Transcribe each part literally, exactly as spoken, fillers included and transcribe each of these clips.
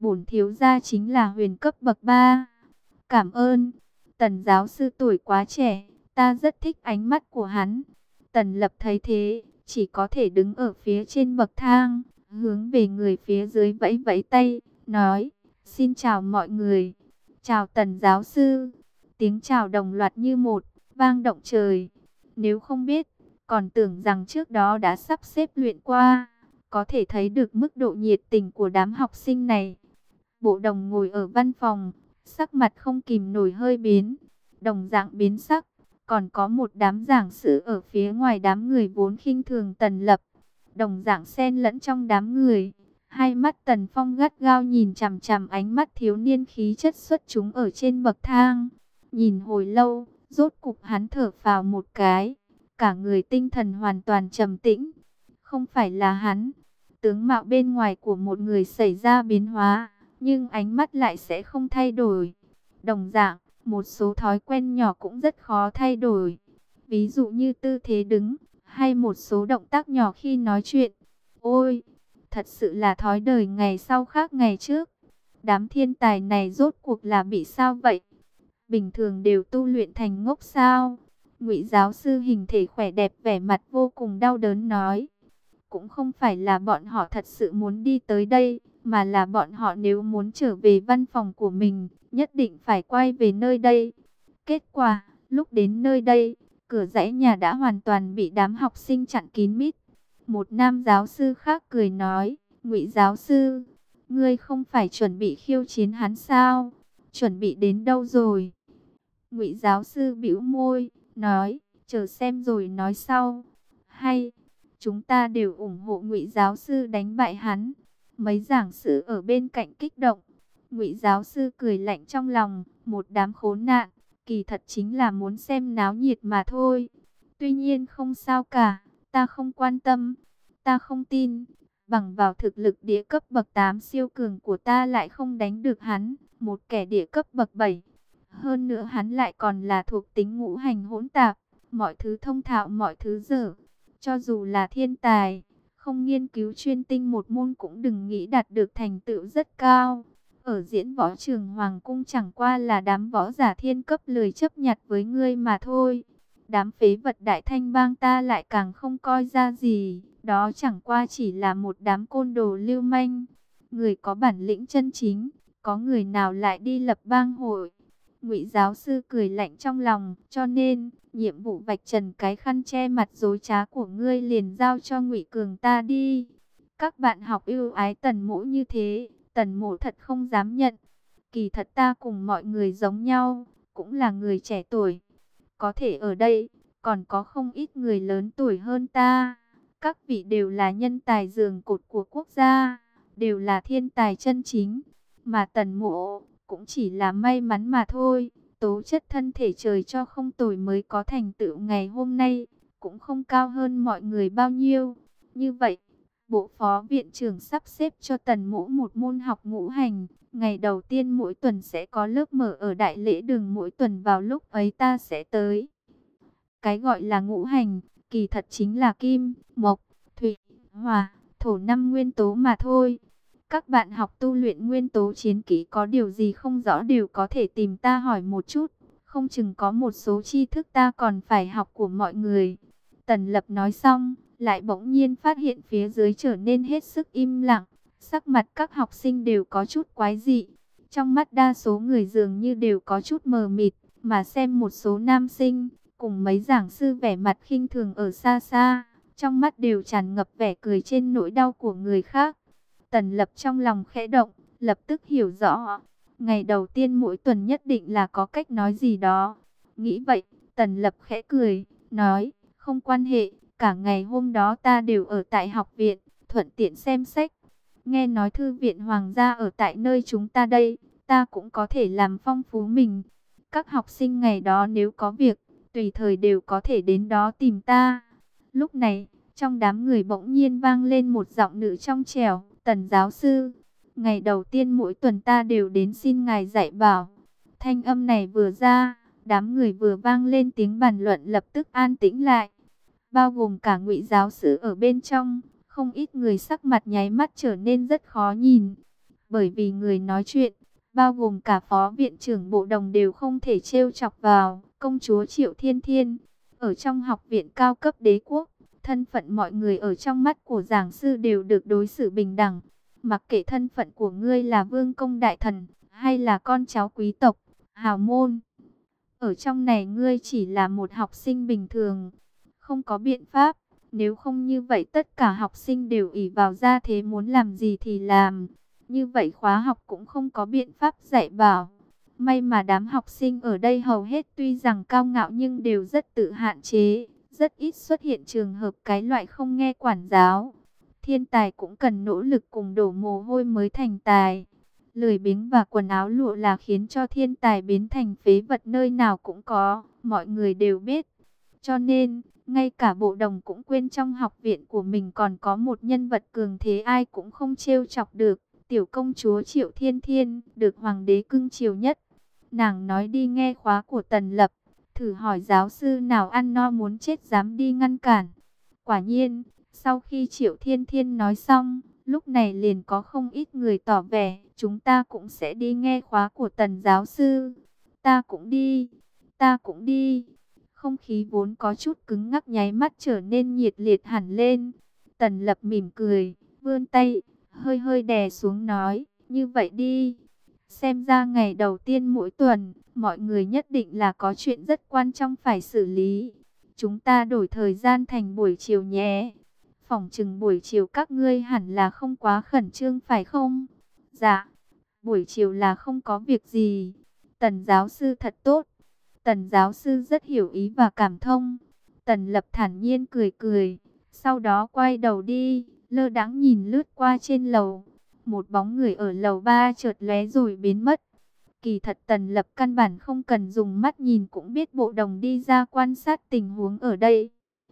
Bổn thiếu gia chính là huyền cấp bậc ba. Cảm ơn. Tần giáo sư tuổi quá trẻ, ta rất thích ánh mắt của hắn. Tần Lập thấy thế, chỉ có thể đứng ở phía trên bậc thang, hướng về người phía dưới vẫy vẫy tay, nói, xin chào mọi người. Chào Tần giáo sư. Tiếng chào đồng loạt như một, vang động trời. Nếu không biết, còn tưởng rằng trước đó đã sắp xếp luyện qua. Có thể thấy được mức độ nhiệt tình của đám học sinh này. Bộ Đồng ngồi ở văn phòng, sắc mặt không kìm nổi hơi biến. Đồng dạng biến sắc, còn có một đám giảng sư ở phía ngoài đám người vốn khinh thường Tần Lập. Đồng dạng xen lẫn trong đám người. Hai mắt Tần Phong gắt gao nhìn chằm chằm ánh mắt thiếu niên khí chất xuất chúng ở trên bậc thang. Nhìn hồi lâu, rốt cục hắn thở phào một cái. Cả người tinh thần hoàn toàn trầm tĩnh. Không phải là hắn. Tướng mạo bên ngoài của một người xảy ra biến hóa, nhưng ánh mắt lại sẽ không thay đổi. Đồng dạng, một số thói quen nhỏ cũng rất khó thay đổi. Ví dụ như tư thế đứng, hay một số động tác nhỏ khi nói chuyện. Ôi, thật sự là thói đời ngày sau khác ngày trước. Đám thiên tài này rốt cuộc là bị sao vậy? Bình thường đều tu luyện thành ngốc sao? Ngụy giáo sư hình thể khỏe đẹp vẻ mặt vô cùng đau đớn nói. Cũng không phải là bọn họ thật sự muốn đi tới đây, mà là bọn họ nếu muốn trở về văn phòng của mình, nhất định phải quay về nơi đây. Kết quả, lúc đến nơi đây, cửa dãy nhà đã hoàn toàn bị đám học sinh chặn kín mít. Một nam giáo sư khác cười nói, Ngụy giáo sư, ngươi không phải chuẩn bị khiêu chiến hắn sao? Chuẩn bị đến đâu rồi? Ngụy giáo sư bĩu môi, nói, chờ xem rồi nói sau. Hay, chúng ta đều ủng hộ Ngụy giáo sư đánh bại hắn. Mấy giảng sư ở bên cạnh kích động. Ngụy giáo sư cười lạnh trong lòng, một đám khốn nạn, kỳ thật chính là muốn xem náo nhiệt mà thôi. Tuy nhiên không sao cả, ta không quan tâm, ta không tin, bằng vào thực lực địa cấp bậc tám siêu cường của ta lại không đánh được hắn, một kẻ địa cấp bậc bảy. Hơn nữa hắn lại còn là thuộc tính ngũ hành hỗn tạp, mọi thứ thông thạo mọi thứ dở. Cho dù là thiên tài, không nghiên cứu chuyên tinh một môn cũng đừng nghĩ đạt được thành tựu rất cao. Ở diễn võ trường Hoàng Cung chẳng qua là đám võ giả thiên cấp lười chấp nhặt với ngươi mà thôi. Đám phế vật Đại Thanh bang ta lại càng không coi ra gì. Đó chẳng qua chỉ là một đám côn đồ lưu manh. Người có bản lĩnh chân chính, có người nào lại đi lập bang hội. Ngụy giáo sư cười lạnh trong lòng, cho nên nhiệm vụ vạch trần cái khăn che mặt dối trá của ngươi liền giao cho Ngụy Cường ta đi. Các bạn học ưu ái Tần Mỗ như thế, Tần Mỗ thật không dám nhận. Kỳ thật ta cùng mọi người giống nhau, cũng là người trẻ tuổi. Có thể ở đây, còn có không ít người lớn tuổi hơn ta. Các vị đều là nhân tài giường cột của quốc gia, đều là thiên tài chân chính. Mà Tần Mỗ cũng chỉ là may mắn mà thôi. Tố chất thân thể trời cho không tồi mới có thành tựu ngày hôm nay, cũng không cao hơn mọi người bao nhiêu. Như vậy, Bộ Phó Viện trưởng sắp xếp cho Tần Mỗ một môn học ngũ hành. Ngày đầu tiên mỗi tuần sẽ có lớp mở ở Đại Lễ Đường, mỗi tuần vào lúc ấy ta sẽ tới. Cái gọi là ngũ hành, kỳ thật chính là kim, mộc, thủy, hỏa, thổ năm nguyên tố mà thôi. Các bạn học tu luyện nguyên tố chiến kỹ có điều gì không rõ đều có thể tìm ta hỏi một chút. Không chừng có một số tri thức ta còn phải học của mọi người. Tần Lập nói xong, lại bỗng nhiên phát hiện phía dưới trở nên hết sức im lặng. Sắc mặt các học sinh đều có chút quái dị. Trong mắt đa số người dường như đều có chút mờ mịt. Mà xem một số nam sinh, cùng mấy giảng sư vẻ mặt khinh thường ở xa xa. Trong mắt đều tràn ngập vẻ cười trên nỗi đau của người khác. Tần Lập trong lòng khẽ động, lập tức hiểu rõ. Ngày đầu tiên mỗi tuần nhất định là có cách nói gì đó. Nghĩ vậy, Tần Lập khẽ cười, nói, không quan hệ, cả ngày hôm đó ta đều ở tại học viện, thuận tiện xem sách. Nghe nói thư viện hoàng gia ở tại nơi chúng ta đây, ta cũng có thể làm phong phú mình. Các học sinh ngày đó nếu có việc, tùy thời đều có thể đến đó tìm ta. Lúc này, trong đám người bỗng nhiên vang lên một giọng nữ trong trẻo. Tần giáo sư, ngày đầu tiên mỗi tuần ta đều đến xin ngài dạy bảo. Thanh âm này vừa ra, đám người vừa vang lên tiếng bàn luận lập tức an tĩnh lại. Bao gồm cả Ngụy giáo sư ở bên trong, không ít người sắc mặt nháy mắt trở nên rất khó nhìn. bởi vì người nói chuyện, bao gồm cả phó viện trưởng Bộ Đồng đều không thể trêu chọc vào. Công chúa Triệu Thiên Thiên, ở trong học viện cao cấp đế quốc, thân phận mọi người ở trong mắt của giảng sư đều được đối xử bình đẳng. Mặc kệ thân phận của ngươi là vương công đại thần, hay là con cháu quý tộc, hào môn. Ở trong này ngươi chỉ là một học sinh bình thường, không có biện pháp. Nếu không như vậy tất cả học sinh đều ỷ vào gia thế muốn làm gì thì làm. Như vậy khóa học cũng không có biện pháp dạy bảo. May mà đám học sinh ở đây hầu hết tuy rằng cao ngạo nhưng đều rất tự hạn chế. Rất ít xuất hiện trường hợp cái loại không nghe quản giáo. Thiên tài cũng cần nỗ lực cùng đổ mồ hôi mới thành tài. Lười biếng và quần áo lụa là khiến cho thiên tài biến thành phế vật nơi nào cũng có. Mọi người đều biết. Cho nên, ngay cả Bộ Đồng cũng quên trong học viện của mình còn có một nhân vật cường thế ai cũng không trêu chọc được. Tiểu công chúa Triệu Thiên Thiên, được hoàng đế cưng chiều nhất. Nàng nói đi nghe khóa của Tần Lập, thử hỏi giáo sư nào ăn no muốn chết dám đi ngăn cản. Quả nhiên, sau khi Triệu Thiên Thiên nói xong, lúc này liền có không ít người tỏ vẻ, chúng ta cũng sẽ đi nghe khóa của Tần giáo sư. Ta cũng đi, ta cũng đi. Không khí vốn có chút cứng ngắc nháy mắt trở nên nhiệt liệt hẳn lên. Tần Lập mỉm cười, vươn tay, hơi hơi đè xuống nói, như vậy đi. Xem ra ngày đầu tiên mỗi tuần, mọi người nhất định là có chuyện rất quan trọng phải xử lý. Chúng ta đổi thời gian thành buổi chiều nhé. Phỏng chừng buổi chiều các ngươi hẳn là không quá khẩn trương phải không? Dạ, buổi chiều là không có việc gì. Tần giáo sư thật tốt. Tần giáo sư rất hiểu ý và cảm thông. Tần Lập thản nhiên cười cười, sau đó quay đầu đi, lơ đãng nhìn lướt qua trên lầu. Một bóng người ở lầu ba chợt lóe rồi biến mất. Kỳ thật Tần Lập căn bản không cần dùng mắt nhìn cũng biết Bộ Đồng đi ra quan sát tình huống ở đây.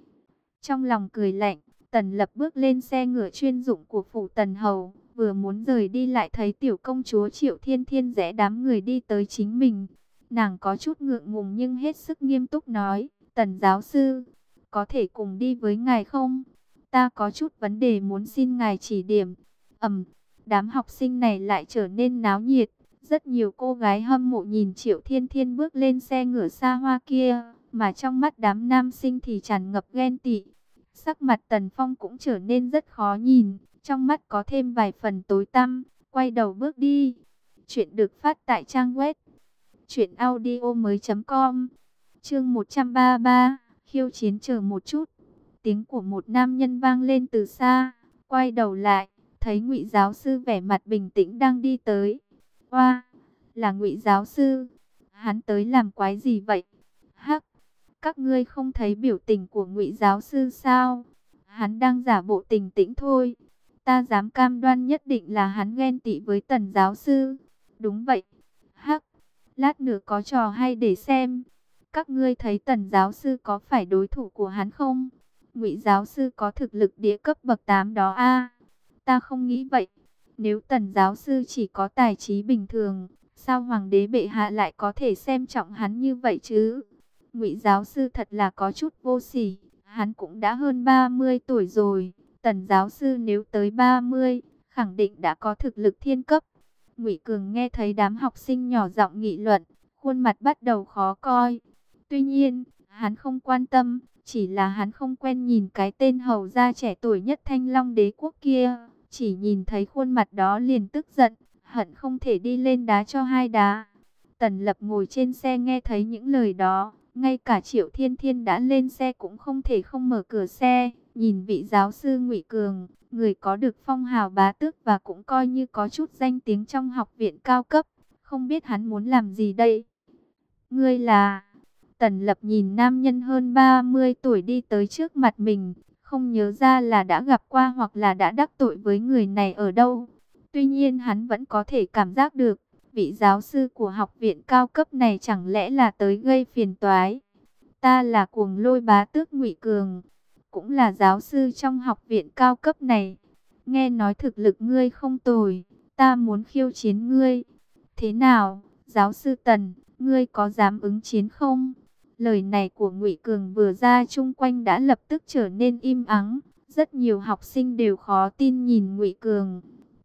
Trong lòng cười lạnh, Tần Lập bước lên xe ngựa chuyên dụng của phủ Tần Hầu, vừa muốn rời đi lại thấy tiểu công chúa Triệu Thiên Thiên rẽ đám người đi tới chính mình. Nàng có chút ngượng ngùng nhưng hết sức nghiêm túc nói, Tần giáo sư, có thể cùng đi với ngài không? Ta có chút vấn đề muốn xin ngài chỉ điểm. Ầm, đám học sinh này lại trở nên náo nhiệt. Rất nhiều cô gái hâm mộ nhìn Triệu Thiên Thiên bước lên xe ngựa xa hoa kia, mà trong mắt đám nam sinh thì tràn ngập ghen tị. Sắc mặt Tần Phong cũng trở nên rất khó nhìn, trong mắt có thêm vài phần tối tăm, quay đầu bước đi. Chuyện được phát tại trang web truyện audio mới chấm com. Chương một trăm ba mươi ba, khiêu chiến chờ một chút. Tiếng của một nam nhân vang lên từ xa, quay đầu lại, thấy Ngụy giáo sư vẻ mặt bình tĩnh đang đi tới. Oa, là Ngụy giáo sư. Hắn tới làm quái gì vậy? Hắc, các ngươi không thấy biểu tình của Ngụy giáo sư sao? Hắn đang giả bộ bình tĩnh thôi. Ta dám cam đoan nhất định là hắn ghen tị với Tần giáo sư. Đúng vậy. Hắc, lát nữa có trò hay để xem. Các ngươi thấy Tần giáo sư có phải đối thủ của hắn không? Ngụy giáo sư có thực lực địa cấp bậc tám đó a. Ta không nghĩ vậy. Nếu Tần giáo sư chỉ có tài trí bình thường, sao hoàng đế bệ hạ lại có thể xem trọng hắn như vậy chứ? Ngụy giáo sư thật là có chút vô sỉ, hắn cũng đã hơn ba mươi tuổi rồi. Tần giáo sư nếu tới ba mươi, khẳng định đã có thực lực thiên cấp. Ngụy Cường nghe thấy đám học sinh nhỏ giọng nghị luận, khuôn mặt bắt đầu khó coi. Tuy nhiên, hắn không quan tâm, chỉ là hắn không quen nhìn cái tên hầu gia trẻ tuổi nhất Thanh Long đế quốc kia. Chỉ nhìn thấy khuôn mặt đó liền tức giận, hận không thể đi lên đá cho hai đá. Tần Lập ngồi trên xe nghe thấy những lời đó, ngay cả Triệu Thiên Thiên đã lên xe cũng không thể không mở cửa xe. Nhìn vị giáo sư Ngụy Cường, người có được phong hào bá tước và cũng coi như có chút danh tiếng trong học viện cao cấp, không biết hắn muốn làm gì đây? Ngươi là... Tần Lập nhìn nam nhân hơn ba mươi tuổi đi tới trước mặt mình, không nhớ ra là đã gặp qua hoặc là đã đắc tội với người này ở đâu. Tuy nhiên hắn vẫn có thể cảm giác được, vị giáo sư của học viện cao cấp này chẳng lẽ là tới gây phiền toái. Ta là Cuồng Lôi bá tước Ngụy Cường, cũng là giáo sư trong học viện cao cấp này. Nghe nói thực lực ngươi không tồi, ta muốn khiêu chiến ngươi. Thế nào, giáo sư Tần, ngươi có dám ứng chiến không? Lời này của Ngụy Cường vừa ra chung quanh đã lập tức trở nên im ắng. Rất nhiều học sinh đều khó tin nhìn Ngụy Cường.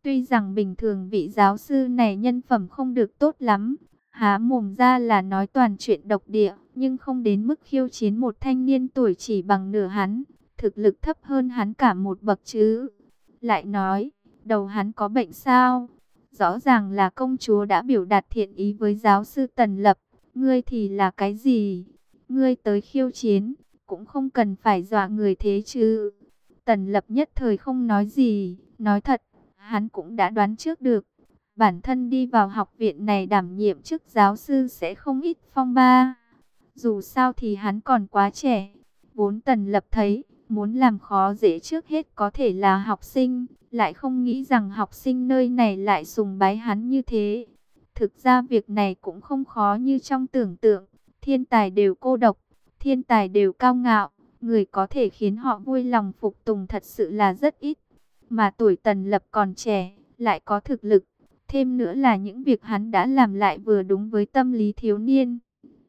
Tuy rằng bình thường vị giáo sư này nhân phẩm không được tốt lắm, há mồm ra là nói toàn chuyện độc địa, nhưng không đến mức khiêu chiến một thanh niên tuổi chỉ bằng nửa hắn, thực lực thấp hơn hắn cả một bậc chứ. Lại nói, đầu hắn có bệnh sao? Rõ ràng là công chúa đã biểu đạt thiện ý với giáo sư Tần Lập, ngươi thì là cái gì? Ngươi tới khiêu chiến, cũng không cần phải dọa người thế chứ. Tần Lập nhất thời không nói gì, nói thật, hắn cũng đã đoán trước được. Bản thân đi vào học viện này đảm nhiệm chức giáo sư sẽ không ít phong ba. Dù sao thì hắn còn quá trẻ. Vốn Tần Lập thấy, muốn làm khó dễ trước hết có thể là học sinh. Lại không nghĩ rằng học sinh nơi này lại sùng bái hắn như thế. Thực ra việc này cũng không khó như trong tưởng tượng. Thiên tài đều cô độc, thiên tài đều cao ngạo. Người có thể khiến họ vui lòng phục tùng thật sự là rất ít. Mà tuổi Tần Lập còn trẻ, lại có thực lực. Thêm nữa là những việc hắn đã làm lại vừa đúng với tâm lý thiếu niên.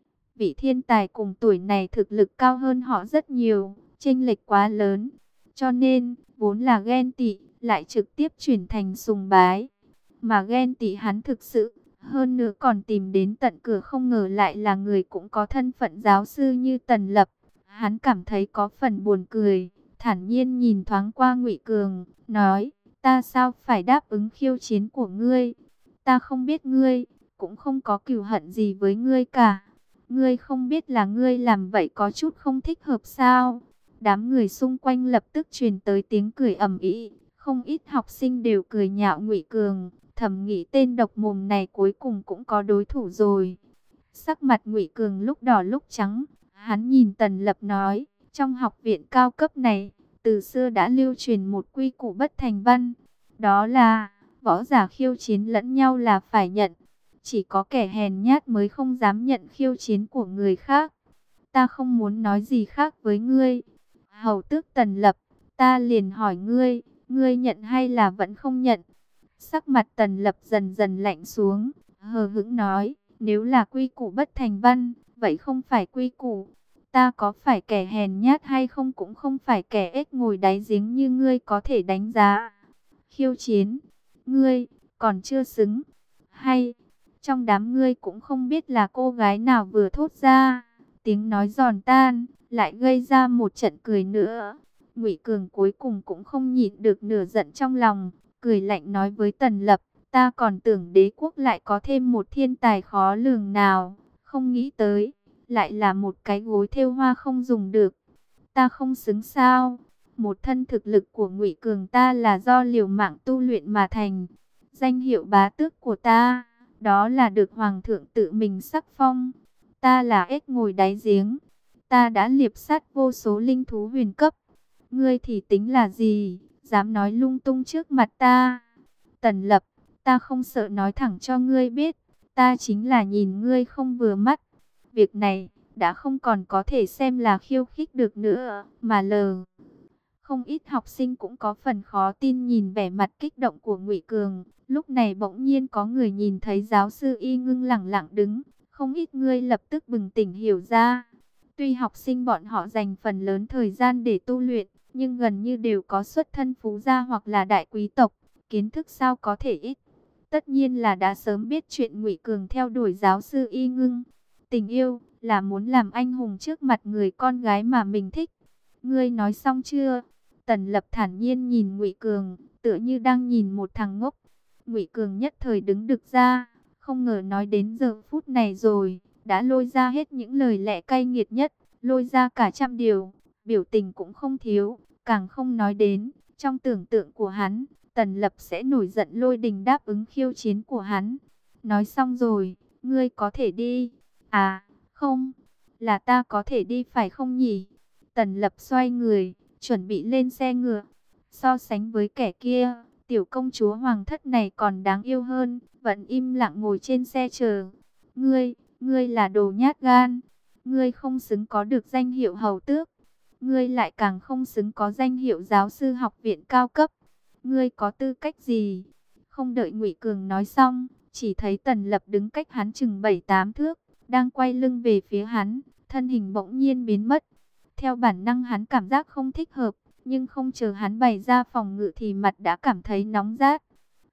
Vị thiên tài cùng tuổi này thực lực cao hơn họ rất nhiều, chênh lệch quá lớn. Cho nên, vốn là ghen tị, lại trực tiếp chuyển thành sùng bái. Mà ghen tị hắn thực sự, hơn nữa còn tìm đến tận cửa, không ngờ lại là người cũng có thân phận giáo sư như Tần Lập. Hắn cảm thấy có phần buồn cười, thản nhiên nhìn thoáng qua Ngụy Cường, nói: ta sao phải đáp ứng khiêu chiến của ngươi? Ta không biết ngươi, cũng không có cừu hận gì với ngươi cả. Ngươi không biết là ngươi làm vậy có chút không thích hợp sao? Đám người xung quanh lập tức truyền tới tiếng cười ầm ĩ, không ít học sinh đều cười nhạo Ngụy Cường, thầm nghĩ tên độc mồm này cuối cùng cũng có đối thủ rồi. Sắc mặt Ngụy Cường lúc đỏ lúc trắng, hắn nhìn Tần Lập nói: trong học viện cao cấp này, từ xưa đã lưu truyền một quy củ bất thành văn. Đó là, võ giả khiêu chiến lẫn nhau là phải nhận. Chỉ có kẻ hèn nhát mới không dám nhận khiêu chiến của người khác. Ta không muốn nói gì khác với ngươi. Hầu tước Tần Lập, ta liền hỏi ngươi, ngươi nhận hay là vẫn không nhận? Sắc mặt Tần Lập dần dần lạnh xuống, hờ hững nói: nếu là quy củ bất thành văn, vậy không phải quy củ. Ta có phải kẻ hèn nhát hay không cũng không phải kẻ ếch ngồi đáy giếng như ngươi có thể đánh giá. Khiêu chiến, ngươi, còn chưa xứng. Hay, trong đám ngươi cũng không biết là cô gái nào vừa thốt ra. Tiếng nói giòn tan, lại gây ra một trận cười nữa. Ngụy Cường cuối cùng cũng không nhịn được nửa giận trong lòng, cười lạnh nói với Tần Lập: ta còn tưởng đế quốc lại có thêm một thiên tài khó lường nào, không nghĩ tới lại là một cái gối thêu hoa không dùng được. Ta không xứng sao? Một thân thực lực của Ngụy Cường ta là do liều mạng tu luyện mà thành. Danh hiệu bá tước của ta, đó là được hoàng thượng tự mình sắc phong. Ta là ếch ngồi đáy giếng, ta đã liệp sát vô số linh thú huyền cấp. Ngươi thì tính là gì, dám nói lung tung trước mặt ta? Tần Lập, ta không sợ nói thẳng cho ngươi biết, ta chính là nhìn ngươi không vừa mắt. Việc này đã không còn có thể xem là khiêu khích được nữa, mà lờ. Không ít học sinh cũng có phần khó tin nhìn vẻ mặt kích động của Ngụy Cường. Lúc này bỗng nhiên có người nhìn thấy giáo sư Y Ngưng lẳng lặng đứng, không ít người lập tức bừng tỉnh hiểu ra. Tuy học sinh bọn họ dành phần lớn thời gian để tu luyện, nhưng gần như đều có xuất thân phú gia hoặc là đại quý tộc, kiến thức sao có thể ít. Tất nhiên là đã sớm biết chuyện Ngụy Cường theo đuổi giáo sư Y Ngưng. Tình yêu là muốn làm anh hùng trước mặt người con gái mà mình thích. Ngươi nói xong chưa? Tần Lập thản nhiên nhìn Ngụy Cường, tựa như đang nhìn một thằng ngốc. Ngụy Cường nhất thời đứng đực ra, không ngờ nói đến giờ phút này rồi, đã lôi ra hết những lời lẽ cay nghiệt nhất, lôi ra cả trăm điều, biểu tình cũng không thiếu, càng không nói đến, trong tưởng tượng của hắn, Tần Lập sẽ nổi giận lôi đình đáp ứng khiêu chiến của hắn. Nói xong rồi, ngươi có thể đi. À, không, là ta có thể đi phải không nhỉ? Tần Lập xoay người, chuẩn bị lên xe ngựa. So sánh với kẻ kia, tiểu công chúa hoàng thất này còn đáng yêu hơn, vẫn im lặng ngồi trên xe chờ. Ngươi, ngươi là đồ nhát gan. Ngươi không xứng có được danh hiệu hầu tước. Ngươi lại càng không xứng có danh hiệu giáo sư học viện cao cấp. Ngươi có tư cách gì? Không đợi Ngụy Cường nói xong, chỉ thấy Tần Lập đứng cách hắn chừng bảy tám thước, đang quay lưng về phía hắn, thân hình bỗng nhiên biến mất. Theo bản năng hắn cảm giác không thích hợp, nhưng không chờ hắn bày ra phòng ngự thì mặt đã cảm thấy nóng rát.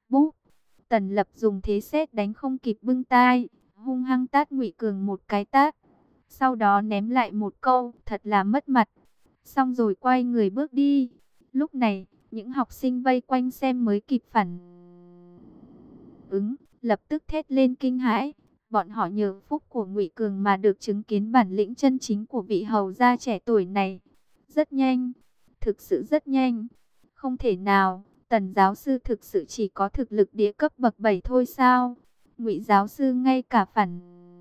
Búp, Tần Lập dùng thế sét đánh không kịp bưng tai, hung hăng tát Ngụy Cường một cái tát. Sau đó ném lại một câu, thật là mất mặt. Xong rồi quay người bước đi. Lúc này, những học sinh vây quanh xem mới kịp phản ứng, lập tức thét lên kinh hãi. Bọn họ nhờ phúc của Ngụy Cường mà được chứng kiến bản lĩnh chân chính của vị hầu gia trẻ tuổi này. Rất nhanh, thực sự rất nhanh. Không thể nào, Tần giáo sư thực sự chỉ có thực lực địa cấp bậc bảy thôi sao? Ngụy giáo sư ngay cả phản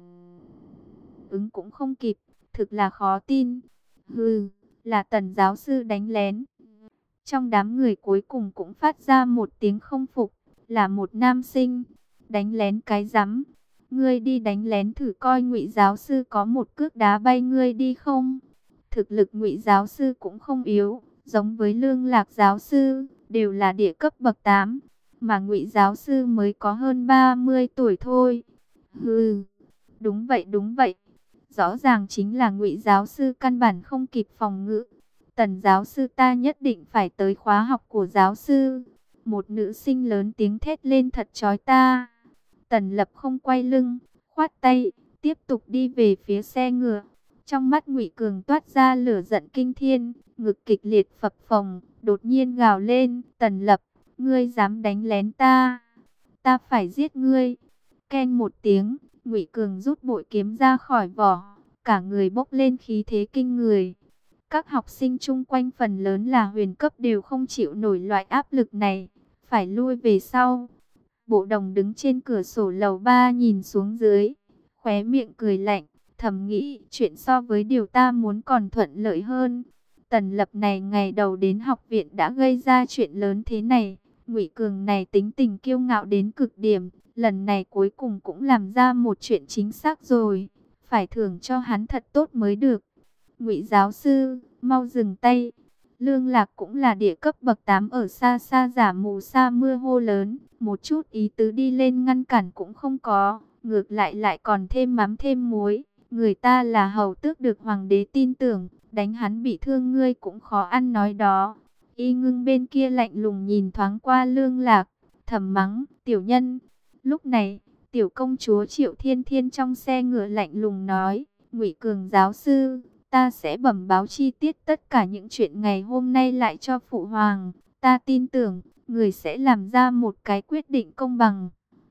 ứng cũng không kịp, thực là khó tin. Hừ, là Tần giáo sư đánh lén. Trong đám người cuối cùng cũng phát ra một tiếng không phục, là một nam sinh. Đánh lén cái rắm, ngươi đi đánh lén thử coi Ngụy giáo sư có một cước đá bay ngươi đi không? Thực lực Ngụy giáo sư cũng không yếu, giống với Lương Lạc giáo sư, đều là địa cấp bậc tám, mà Ngụy giáo sư mới có hơn ba mươi tuổi thôi. Hừ, đúng vậy đúng vậy. Rõ ràng chính là Ngụy giáo sư căn bản không kịp phòng ngự. Tần giáo sư ta nhất định phải tới khóa học của giáo sư. Một nữ sinh lớn tiếng thét lên thật chói ta. Tần Lập không quay lưng, khoát tay, tiếp tục đi về phía xe ngựa. Trong mắt Ngụy Cường toát ra lửa giận kinh thiên, ngực kịch liệt phập phồng, đột nhiên gào lên, Tần Lập, ngươi dám đánh lén ta, ta phải giết ngươi. Keng một tiếng, Ngụy Cường rút bội kiếm ra khỏi vỏ, cả người bốc lên khí thế kinh người. Các học sinh chung quanh phần lớn là huyền cấp đều không chịu nổi loại áp lực này, phải lui về sau. Bộ Đồng đứng trên cửa sổ lầu ba nhìn xuống dưới, khóe miệng cười lạnh, thầm nghĩ chuyện so với điều ta muốn còn thuận lợi hơn. Tần Lập này ngày đầu đến học viện đã gây ra chuyện lớn thế này. Ngụy Cường này tính tình kiêu ngạo đến cực điểm, lần này cuối cùng cũng làm ra một chuyện chính xác rồi, phải thưởng cho hắn thật tốt mới được. Ngụy giáo sư, mau dừng tay. Lương Lạc cũng là địa cấp bậc tám ở xa xa giả mù sa mưa hô lớn, một chút ý tứ đi lên ngăn cản cũng không có, ngược lại lại còn thêm mắm thêm muối. Người ta là hầu tước được hoàng đế tin tưởng, đánh hắn bị thương ngươi cũng khó ăn nói đó. Y Ngưng bên kia lạnh lùng nhìn thoáng qua Lương Lạc, thầm mắng, tiểu nhân. Lúc này, tiểu công chúa Triệu Thiên Thiên trong xe ngựa lạnh lùng nói, Ngụy Cường giáo sư, ta sẽ bẩm báo chi tiết tất cả những chuyện ngày hôm nay lại cho phụ hoàng. Ta tin tưởng, người sẽ làm ra một cái quyết định công bằng.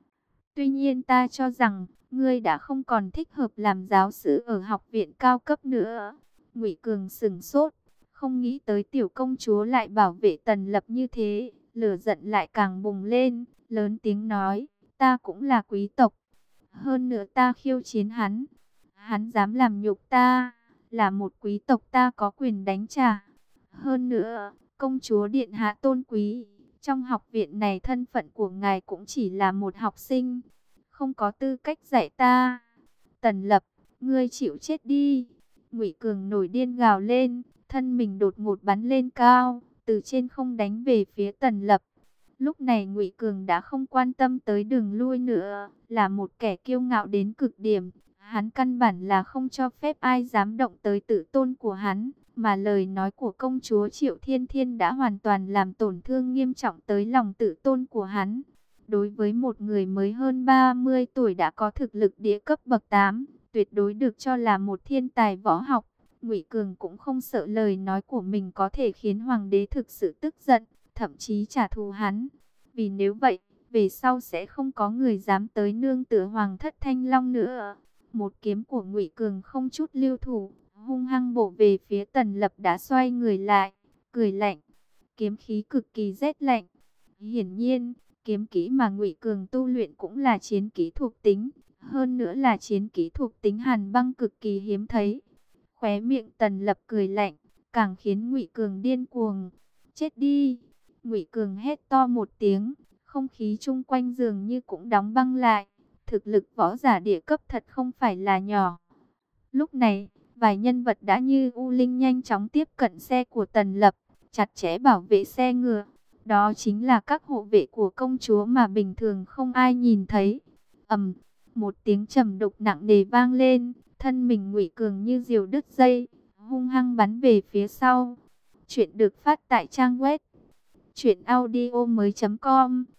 Tuy nhiên ta cho rằng, ngươi đã không còn thích hợp làm giáo sư ở học viện cao cấp nữa. Ngụy Cường sững sốt, không nghĩ tới tiểu công chúa lại bảo vệ Tần Lập như thế, lửa giận lại càng bùng lên, lớn tiếng nói, ta cũng là quý tộc. Hơn nữa ta khiêu chiến hắn, hắn dám làm nhục ta, là một quý tộc ta có quyền đánh trả. Hơn nữa, công chúa điện hạ tôn quý, trong học viện này thân phận của ngài cũng chỉ là một học sinh, không có tư cách dạy ta. Tần Lập, ngươi chịu chết đi. Ngụy Cường nổi điên gào lên, thân mình đột ngột bắn lên cao, từ trên không đánh về phía Tần Lập. Lúc này Ngụy Cường đã không quan tâm tới đường lui nữa, là một kẻ kiêu ngạo đến cực điểm. Hắn căn bản là không cho phép ai dám động tới tự tôn của hắn, mà lời nói của công chúa Triệu Thiên Thiên đã hoàn toàn làm tổn thương nghiêm trọng tới lòng tự tôn của hắn. Đối với một người mới hơn ba mươi tuổi đã có thực lực địa cấp bậc tám, tuyệt đối được cho là một thiên tài võ học, Ngụy Cường cũng không sợ lời nói của mình có thể khiến hoàng đế thực sự tức giận, thậm chí trả thù hắn. Vì nếu vậy, về sau sẽ không có người dám tới nương tựa hoàng thất Thanh Long nữa. Một kiếm của Ngụy Cường không chút lưu thủ, hung hăng bổ về phía Tần Lập đã xoay người lại, cười lạnh. Kiếm khí cực kỳ rét lạnh. Hiển nhiên, kiếm kỹ mà Ngụy Cường tu luyện cũng là chiến kỹ thuộc tính, hơn nữa là chiến kỹ thuộc tính hàn băng cực kỳ hiếm thấy. Khóe miệng Tần Lập cười lạnh, càng khiến Ngụy Cường điên cuồng. Chết đi! Ngụy Cường hét to một tiếng, không khí chung quanh dường như cũng đóng băng lại. Thực lực võ giả địa cấp thật không phải là nhỏ. Lúc này, vài nhân vật đã như u linh nhanh chóng tiếp cận xe của Tần Lập, chặt chẽ bảo vệ xe ngựa. Đó chính là các hộ vệ của công chúa mà bình thường không ai nhìn thấy. Ầm, một tiếng trầm đục nặng nề vang lên, thân mình Ngụy Cường như diều đứt dây, hung hăng bắn về phía sau. Chuyện được phát tại trang web truyện audio mới chấm com.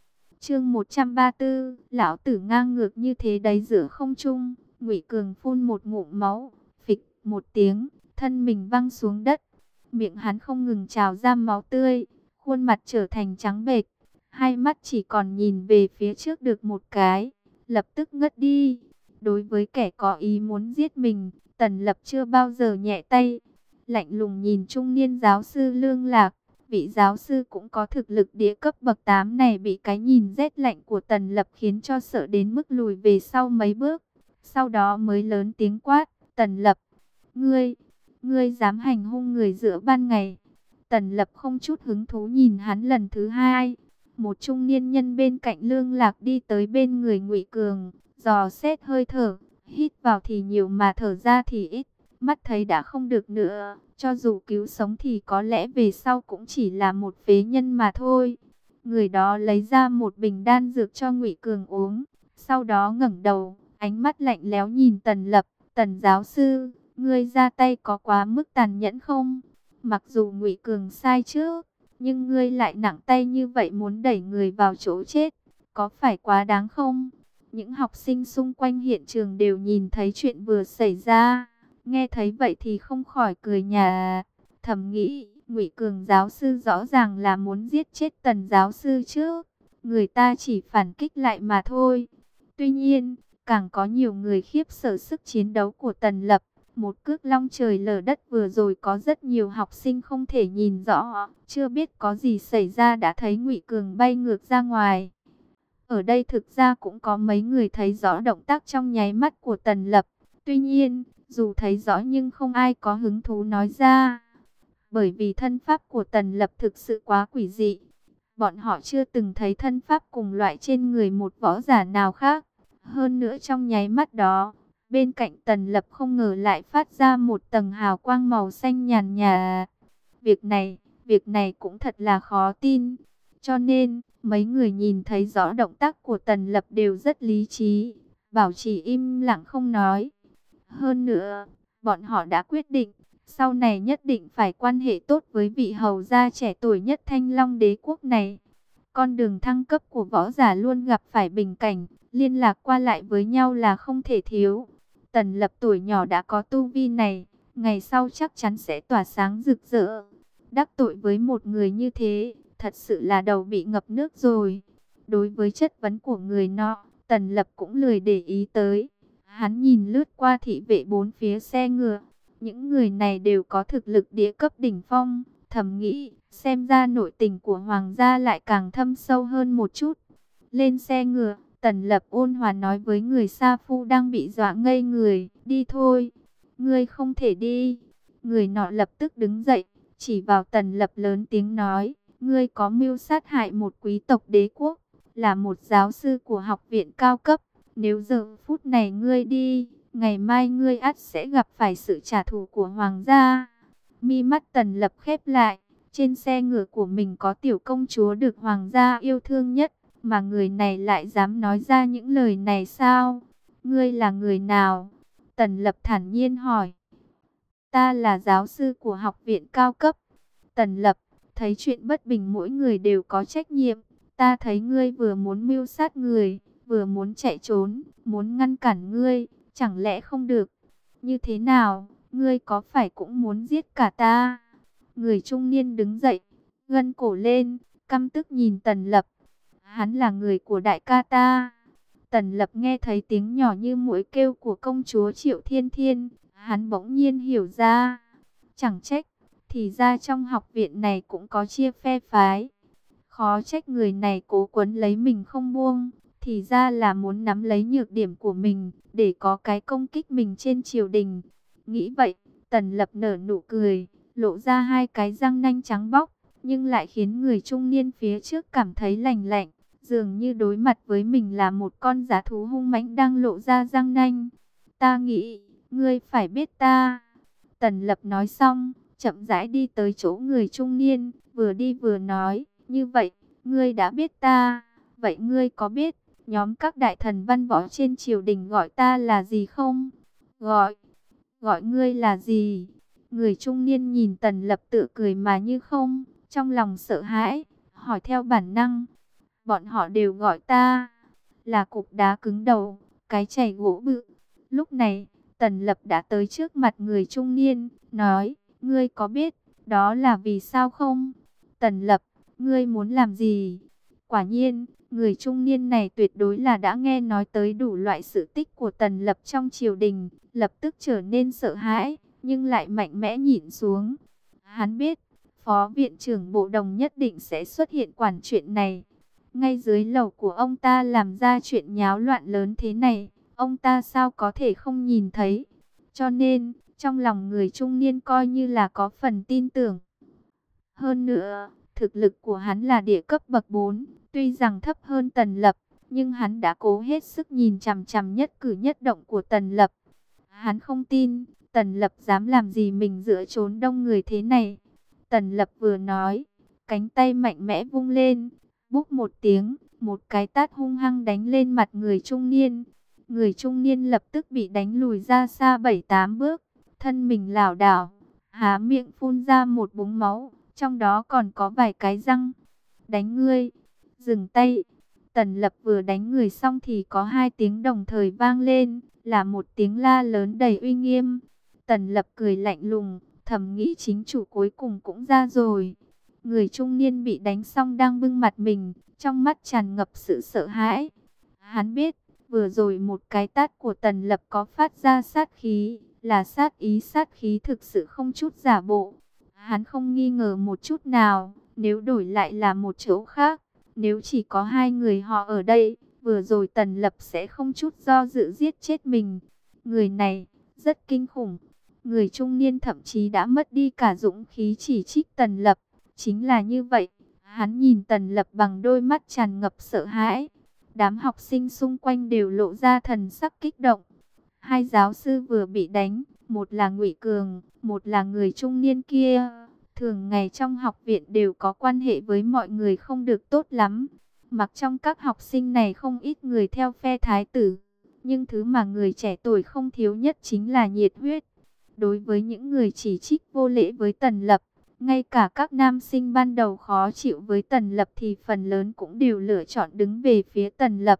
Chương một trăm ba mươi tư, lão tử ngang ngược như thế đấy giữa không trung. Ngụy Cường phun một ngụm máu, phịch một tiếng, thân mình văng xuống đất. Miệng hắn không ngừng trào ra máu tươi, khuôn mặt trở thành trắng bệch, hai mắt chỉ còn nhìn về phía trước được một cái, lập tức ngất đi. Đối với kẻ có ý muốn giết mình, Tần Lập chưa bao giờ nhẹ tay. Lạnh lùng nhìn trung niên giáo sư Lương Lạc, vị giáo sư cũng có thực lực địa cấp bậc tám này bị cái nhìn rét lạnh của Tần Lập khiến cho sợ đến mức lùi về sau mấy bước. Sau đó mới lớn tiếng quát, Tần Lập, ngươi, ngươi dám hành hung người giữa ban ngày. Tần Lập không chút hứng thú nhìn hắn lần thứ hai. Một trung niên nhân bên cạnh Lương Lạc đi tới bên người Ngụy Cường, dò xét hơi thở, hít vào thì nhiều mà thở ra thì ít, mắt thấy đã không được nữa, cho dù cứu sống thì có lẽ về sau cũng chỉ là một phế nhân mà thôi. Người đó lấy ra một bình đan dược cho Ngụy Cường uống, sau đó ngẩng đầu, ánh mắt lạnh lẽo nhìn Tần Lập, Tần giáo sư, ngươi ra tay có quá mức tàn nhẫn không? Mặc dù Ngụy Cường sai trước, nhưng ngươi lại nặng tay như vậy muốn đẩy người vào chỗ chết, có phải quá đáng không? Những học sinh xung quanh hiện trường đều nhìn thấy chuyện vừa xảy ra, nghe thấy vậy thì không khỏi cười nhả, thầm nghĩ, Ngụy Cường giáo sư rõ ràng là muốn giết chết Tần giáo sư chứ, người ta chỉ phản kích lại mà thôi. Tuy nhiên, càng có nhiều người khiếp sợ sức chiến đấu của Tần Lập. Một cước long trời lở đất vừa rồi có rất nhiều học sinh không thể nhìn rõ, chưa biết có gì xảy ra đã thấy Ngụy Cường bay ngược ra ngoài. Ở đây thực ra cũng có mấy người thấy rõ động tác trong nháy mắt của Tần Lập. Tuy nhiên, dù thấy rõ nhưng không ai có hứng thú nói ra. Bởi vì thân pháp của Tần Lập thực sự quá quỷ dị. Bọn họ chưa từng thấy thân pháp cùng loại trên người một võ giả nào khác. Hơn nữa trong nháy mắt đó, bên cạnh Tần Lập không ngờ lại phát ra một tầng hào quang màu xanh nhàn nhạt. Việc này, việc này cũng thật là khó tin. Cho nên, mấy người nhìn thấy rõ động tác của Tần Lập đều rất lý trí, bảo trì im lặng không nói. Hơn nữa, bọn họ đã quyết định, sau này nhất định phải quan hệ tốt với vị hầu gia trẻ tuổi nhất Thanh Long đế quốc này. Con đường thăng cấp của võ giả luôn gặp phải bình cảnh, liên lạc qua lại với nhau là không thể thiếu. Tần Lập tuổi nhỏ đã có tu vi này, ngày sau chắc chắn sẽ tỏa sáng rực rỡ. Đắc tội với một người như thế, thật sự là đầu bị ngập nước rồi. Đối với chất vấn của người nọ, Tần Lập cũng lười để ý tới. Hắn nhìn lướt qua thị vệ bốn phía xe ngựa. Những người này đều có thực lực địa cấp đỉnh phong. Thầm nghĩ, xem ra nội tình của Hoàng gia lại càng thâm sâu hơn một chút. Lên xe ngựa, Tần Lập ôn hòa nói với người sa phu đang bị dọa ngây người. Đi thôi, ngươi không thể đi. Người nọ lập tức đứng dậy, chỉ vào Tần Lập lớn tiếng nói. Ngươi có mưu sát hại một quý tộc đế quốc, là một giáo sư của học viện cao cấp. Nếu giờ phút này ngươi đi, ngày mai ngươi ắt sẽ gặp phải sự trả thù của Hoàng gia. Mi mắt Tần Lập khép lại, trên xe ngựa của mình có tiểu công chúa được Hoàng gia yêu thương nhất, mà người này lại dám nói ra những lời này sao? Ngươi là người nào? Tần Lập thản nhiên hỏi. Ta là giáo sư của học viện cao cấp. Tần Lập, thấy chuyện bất bình mỗi người đều có trách nhiệm. Ta thấy ngươi vừa muốn mưu sát người, vừa muốn chạy trốn, muốn ngăn cản ngươi, chẳng lẽ không được? Như thế nào, ngươi có phải cũng muốn giết cả ta? Người trung niên đứng dậy, gân cổ lên, căm tức nhìn Tần Lập. Hắn là người của đại ca ta. Tần Lập nghe thấy tiếng nhỏ như muỗi kêu của công chúa Triệu Thiên Thiên, hắn bỗng nhiên hiểu ra. Chẳng trách, thì ra trong học viện này cũng có chia phe phái. Khó trách người này cố quấn lấy mình không buông, thì ra là muốn nắm lấy nhược điểm của mình, để có cái công kích mình trên triều đình. Nghĩ vậy, Tần Lập nở nụ cười, lộ ra hai cái răng nanh trắng bóc, nhưng lại khiến người trung niên phía trước cảm thấy lành lạnh, dường như đối mặt với mình là một con dã thú hung mãnh đang lộ ra răng nanh. Ta nghĩ, ngươi phải biết ta. Tần Lập nói xong, chậm rãi đi tới chỗ người trung niên, vừa đi vừa nói, như vậy, ngươi đã biết ta, vậy ngươi có biết, nhóm các đại thần văn võ trên triều đình gọi ta là gì không? Gọi, gọi ngươi là gì? Người trung niên nhìn Tần Lập tự cười mà như không, trong lòng sợ hãi, hỏi theo bản năng. Bọn họ đều gọi ta là cục đá cứng đầu, cái chày gỗ bự. Lúc này, Tần Lập đã tới trước mặt người trung niên, nói, ngươi có biết đó là vì sao không? Tần Lập, ngươi muốn làm gì? Quả nhiên, người trung niên này tuyệt đối là đã nghe nói tới đủ loại sự tích của Tần Lập trong triều đình, lập tức trở nên sợ hãi, nhưng lại mạnh mẽ nhìn xuống. Hắn biết, Phó Viện trưởng Bộ Đồng nhất định sẽ xuất hiện quản chuyện này. Ngay dưới lầu của ông ta làm ra chuyện nháo loạn lớn thế này, ông ta sao có thể không nhìn thấy? Cho nên, trong lòng người trung niên coi như là có phần tin tưởng. Hơn nữa, thực lực của hắn là địa cấp bậc bốn, tuy rằng thấp hơn Tần Lập, nhưng hắn đã cố hết sức nhìn chằm chằm nhất cử nhất động của Tần Lập. Hắn không tin, Tần Lập dám làm gì mình giữa chốn đông người thế này. Tần Lập vừa nói, cánh tay mạnh mẽ vung lên, búp một tiếng, một cái tát hung hăng đánh lên mặt người trung niên. Người trung niên lập tức bị đánh lùi ra xa bảy tám bước, thân mình lảo đảo, há miệng phun ra một búng máu, trong đó còn có vài cái răng. Đánh ngươi, dừng tay. Tần Lập vừa đánh người xong thì có hai tiếng đồng thời vang lên, là một tiếng la lớn đầy uy nghiêm. Tần Lập cười lạnh lùng, thầm nghĩ chính chủ cuối cùng cũng ra rồi. Người trung niên bị đánh xong đang bưng mặt mình, trong mắt tràn ngập sự sợ hãi. Hắn biết, vừa rồi một cái tát của Tần Lập có phát ra sát khí, là sát ý sát khí thực sự không chút giả bộ. Hắn không nghi ngờ một chút nào, nếu đổi lại là một chỗ khác, nếu chỉ có hai người họ ở đây, vừa rồi Tần Lập sẽ không chút do dự giết chết mình. Người này, rất kinh khủng. Người trung niên thậm chí đã mất đi cả dũng khí chỉ trích Tần Lập. Chính là như vậy, hắn nhìn Tần Lập bằng đôi mắt tràn ngập sợ hãi. Đám học sinh xung quanh đều lộ ra thần sắc kích động. Hai giáo sư vừa bị đánh, một là Ngụy Cường, một là người trung niên kia. Thường ngày trong học viện đều có quan hệ với mọi người không được tốt lắm. Mặc trong các học sinh này không ít người theo phe thái tử. Nhưng thứ mà người trẻ tuổi không thiếu nhất chính là nhiệt huyết. Đối với những người chỉ trích vô lễ với Tần Lập, ngay cả các nam sinh ban đầu khó chịu với Tần Lập thì phần lớn cũng đều lựa chọn đứng về phía Tần Lập.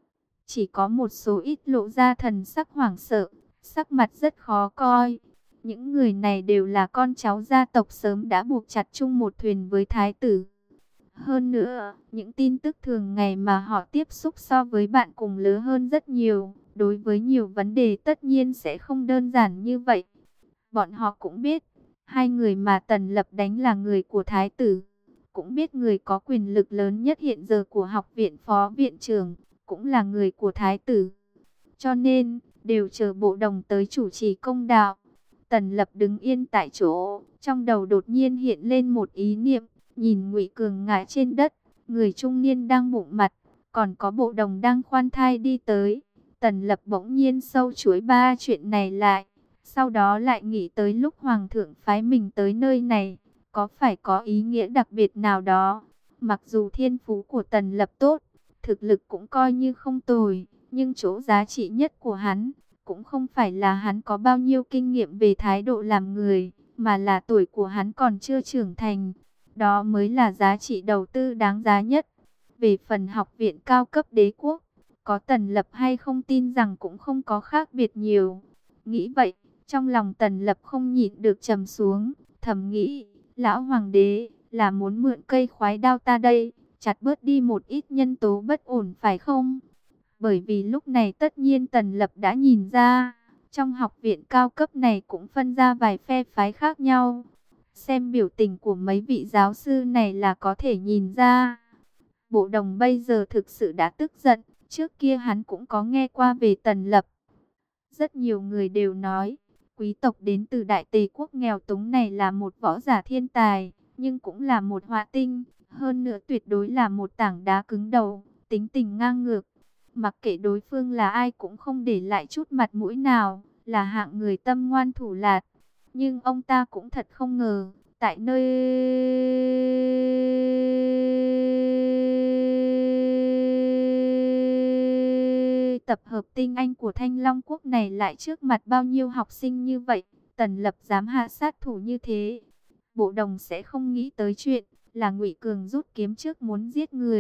Chỉ có một số ít lộ ra thần sắc hoảng sợ, sắc mặt rất khó coi. Những người này đều là con cháu gia tộc sớm đã buộc chặt chung một thuyền với thái tử. Hơn nữa, những tin tức thường ngày mà họ tiếp xúc so với bạn cùng lứa hơn rất nhiều. Đối với nhiều vấn đề tất nhiên sẽ không đơn giản như vậy. Bọn họ cũng biết, hai người mà Tần Lập đánh là người của thái tử. Cũng biết người có quyền lực lớn nhất hiện giờ của học viện phó viện trưởng, cũng là người của thái tử. Cho nên, đều chờ Bộ Đồng tới chủ trì công đạo. Tần Lập đứng yên tại chỗ, trong đầu đột nhiên hiện lên một ý niệm, nhìn Ngụy Cường ngã trên đất, người trung niên đang bụng mặt, còn có Bộ Đồng đang khoan thai đi tới. Tần Lập bỗng nhiên sâu chuỗi ba chuyện này lại, sau đó lại nghĩ tới lúc Hoàng thượng phái mình tới nơi này, có phải có ý nghĩa đặc biệt nào đó. Mặc dù thiên phú của Tần Lập tốt, thực lực cũng coi như không tồi, nhưng chỗ giá trị nhất của hắn cũng không phải là hắn có bao nhiêu kinh nghiệm về thái độ làm người, mà là tuổi của hắn còn chưa trưởng thành. Đó mới là giá trị đầu tư đáng giá nhất. Về phần học viện cao cấp đế quốc, có Tần Lập hay không tin rằng cũng không có khác biệt nhiều. Nghĩ vậy, trong lòng Tần Lập không nhịn được trầm xuống, thầm nghĩ, lão hoàng đế là muốn mượn cây khoái đao ta đây, chặt bớt đi một ít nhân tố bất ổn phải không? Bởi vì lúc này tất nhiên Tần Lập đã nhìn ra, trong học viện cao cấp này cũng phân ra vài phe phái khác nhau. Xem biểu tình của mấy vị giáo sư này là có thể nhìn ra. Bộ Đồng bây giờ thực sự đã tức giận, trước kia hắn cũng có nghe qua về Tần Lập. Rất nhiều người đều nói, quý tộc đến từ Đại Tề quốc nghèo túng này là một võ giả thiên tài, nhưng cũng là một họa tinh, hơn nữa tuyệt đối là một tảng đá cứng đầu, tính tình ngang ngược. Mặc kệ đối phương là ai cũng không để lại chút mặt mũi nào, là hạng người tâm ngoan thủ lạt. Nhưng ông ta cũng thật không ngờ, tại nơi tập hợp tinh anh của Thanh Long Quốc này lại trước mặt bao nhiêu học sinh như vậy, Tần Lập dám hạ sát thủ như thế. Bộ Đồng sẽ không nghĩ tới chuyện là Ngụy Cường rút kiếm trước muốn giết người,